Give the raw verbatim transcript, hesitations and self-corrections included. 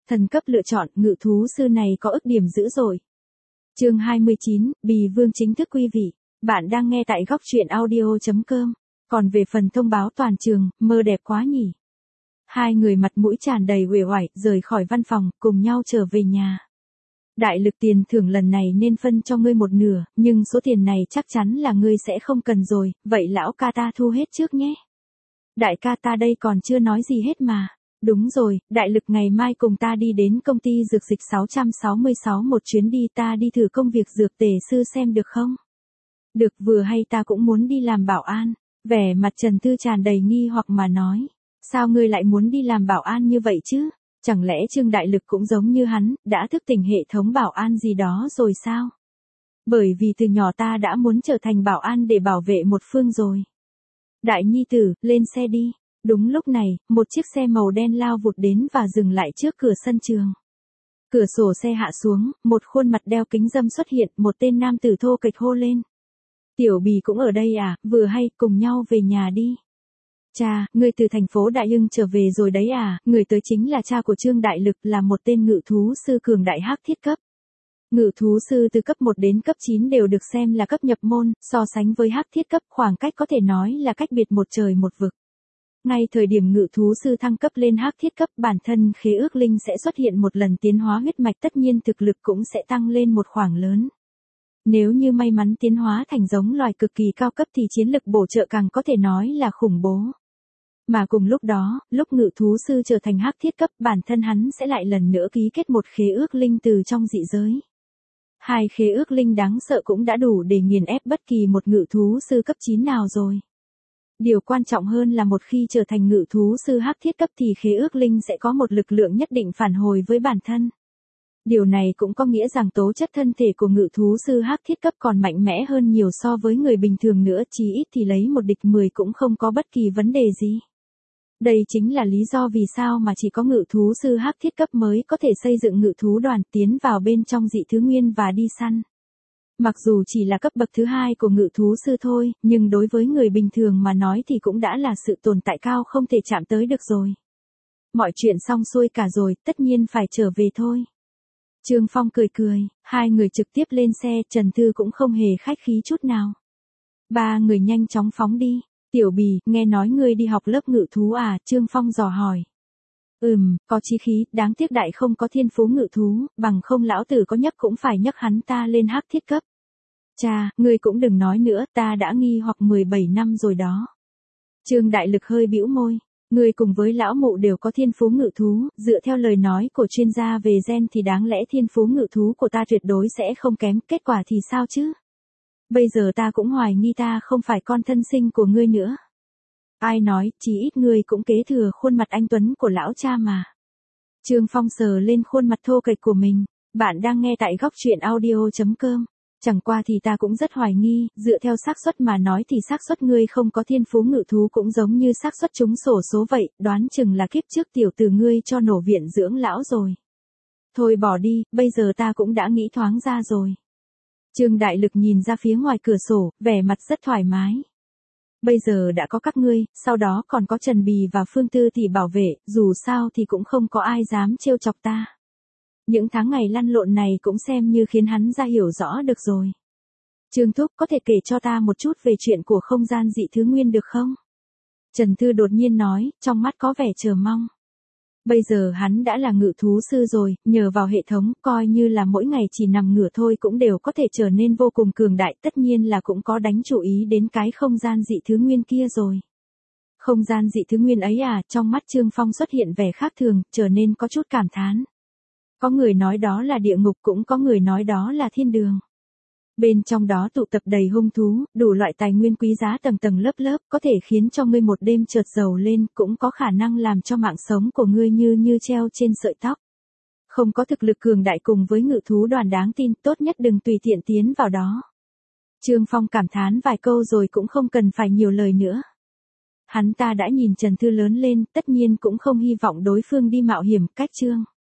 Thần cấp lựa chọn, ngự thú sư này có ức điểm dữ rồi. Chương hai mươi chín, Bì Vương chính thức quý vị. Bạn đang nghe tại góc truyện audio chấm com. Còn về phần thông báo toàn trường, mơ đẹp quá nhỉ. Hai người mặt mũi tràn đầy uể oải, rời khỏi văn phòng, cùng nhau trở về nhà. Đại lực tiền thưởng lần này nên phân cho ngươi một nửa, nhưng số tiền này chắc chắn là ngươi sẽ không cần rồi, vậy lão ca ta thu hết trước nhé. Đại ca ta đây còn chưa nói gì hết mà. Đúng rồi, đại lực ngày mai cùng ta đi đến công ty dược dịch sáu sáu sáu một chuyến đi, ta đi thử công việc dược tề sư xem được không? Được, vừa hay ta cũng muốn đi làm bảo an. Vẻ mặt Trần Thư tràn đầy nghi hoặc mà nói. Sao ngươi lại muốn đi làm bảo an như vậy chứ? Chẳng lẽ Trương Đại Lực cũng giống như hắn, đã thức tỉnh hệ thống bảo an gì đó rồi sao? Bởi vì từ nhỏ ta đã muốn trở thành bảo an để bảo vệ một phương rồi. Đại nhi tử, lên xe đi. Đúng lúc này, một chiếc xe màu đen lao vụt đến và dừng lại trước cửa sân trường. Cửa sổ xe hạ xuống, một khuôn mặt đeo kính râm xuất hiện, một tên nam tử thô kệch hô lên. Tiểu Bì cũng ở đây à, vừa hay, cùng nhau về nhà đi. Cha, ngươi từ thành phố Đại Hưng trở về rồi đấy à, người tới chính là cha của Trương Đại Lực, là một tên ngự thú sư cường đại hắc thiết cấp. Ngự thú sư từ cấp một đến cấp chín đều được xem là cấp nhập môn, so sánh với hắc thiết cấp khoảng cách có thể nói là cách biệt một trời một vực. Ngay thời điểm ngự thú sư thăng cấp lên hắc thiết cấp, bản thân khế ước linh sẽ xuất hiện một lần tiến hóa huyết mạch, tất nhiên thực lực cũng sẽ tăng lên một khoảng lớn. Nếu như may mắn tiến hóa thành giống loài cực kỳ cao cấp thì chiến lực bổ trợ càng có thể nói là khủng bố. Mà cùng lúc đó, lúc ngự thú sư trở thành hắc thiết cấp, bản thân hắn sẽ lại lần nữa ký kết một khế ước linh từ trong dị giới. Hai khế ước linh đáng sợ cũng đã đủ để nghiền ép bất kỳ một ngự thú sư cấp chín nào rồi. Điều quan trọng hơn là một khi trở thành ngự thú sư hắc thiết cấp thì khế ước linh sẽ có một lực lượng nhất định phản hồi với bản thân. Điều này cũng có nghĩa rằng tố chất thân thể của ngự thú sư hắc thiết cấp còn mạnh mẽ hơn nhiều so với người bình thường nữa, chí ít thì lấy một địch mười cũng không có bất kỳ vấn đề gì. Đây chính là lý do vì sao mà chỉ có ngự thú sư hắc thiết cấp mới có thể xây dựng ngự thú đoàn, tiến vào bên trong dị thứ nguyên và đi săn. Mặc dù chỉ là cấp bậc thứ hai của ngự thú sư thôi, nhưng đối với người bình thường mà nói thì cũng đã là sự tồn tại cao không thể chạm tới được rồi. Mọi chuyện xong xuôi cả rồi, tất nhiên phải trở về thôi. Trương Phong cười cười, hai người trực tiếp lên xe, Trần Thư cũng không hề khách khí chút nào. Ba người nhanh chóng phóng đi. Tiểu Bì, nghe nói ngươi đi học lớp ngự thú à, Trương Phong dò hỏi. Ừm, có chí khí, đáng tiếc đại không có thiên phú ngự thú, bằng không lão tử có nhấc cũng phải nhấc hắn ta lên hắc thiết cấp. Cha, ngươi cũng đừng nói nữa, ta đã nghi hoặc mười bảy năm rồi đó. Trương Đại Lực hơi bĩu môi. Ngươi cùng với lão mụ đều có thiên phú ngự thú, dựa theo lời nói của chuyên gia về gen thì đáng lẽ thiên phú ngự thú của ta tuyệt đối sẽ không kém, kết quả thì sao chứ? Bây giờ ta cũng hoài nghi ta không phải con thân sinh của ngươi nữa. Ai nói, chỉ ít ngươi cũng kế thừa khuôn mặt anh tuấn của lão cha mà. Trương Phong sờ lên khuôn mặt thô kệch của mình. Bạn đang nghe tại góc truyện audio chấm com. Chẳng qua thì ta cũng rất hoài nghi, dựa theo xác suất mà nói thì xác suất ngươi không có thiên phú ngự thú cũng giống như xác suất trúng xổ số vậy, đoán chừng là kiếp trước tiểu tử ngươi cho nổ viện dưỡng lão rồi. Thôi bỏ đi, bây giờ ta cũng đã nghĩ thoáng ra rồi. Trương Đại Lực nhìn ra phía ngoài cửa sổ, vẻ mặt rất thoải mái. Bây giờ đã có các ngươi, sau đó còn có Trần Bì và Phương Tư thì bảo vệ, dù sao thì cũng không có ai dám trêu chọc ta. Những tháng ngày lăn lộn này cũng xem như khiến hắn ra hiểu rõ được rồi. Trương Thúc, có thể kể cho ta một chút về chuyện của không gian dị thứ nguyên được không? Trần Thư đột nhiên nói, trong mắt có vẻ chờ mong. Bây giờ hắn đã là ngự thú sư rồi, nhờ vào hệ thống, coi như là mỗi ngày chỉ nằm ngửa thôi cũng đều có thể trở nên vô cùng cường đại, tất nhiên là cũng có đánh chú ý đến cái không gian dị thứ nguyên kia rồi. Không gian dị thứ nguyên ấy à, trong mắt Trương Phong xuất hiện vẻ khác thường, trở nên có chút cảm thán. Có người nói đó là địa ngục, cũng có người nói đó là thiên đường. Bên trong đó tụ tập đầy hung thú, đủ loại tài nguyên quý giá tầng tầng lớp lớp, có thể khiến cho ngươi một đêm chợt giàu lên, cũng có khả năng làm cho mạng sống của ngươi như như treo trên sợi tóc. Không có thực lực cường đại cùng với ngự thú đoàn đáng tin, tốt nhất đừng tùy tiện tiến vào đó. Trương Phong cảm thán vài câu rồi cũng không cần phải nhiều lời nữa. Hắn ta đã nhìn Trần Thư lớn lên, tất nhiên cũng không hy vọng đối phương đi mạo hiểm, cách Trương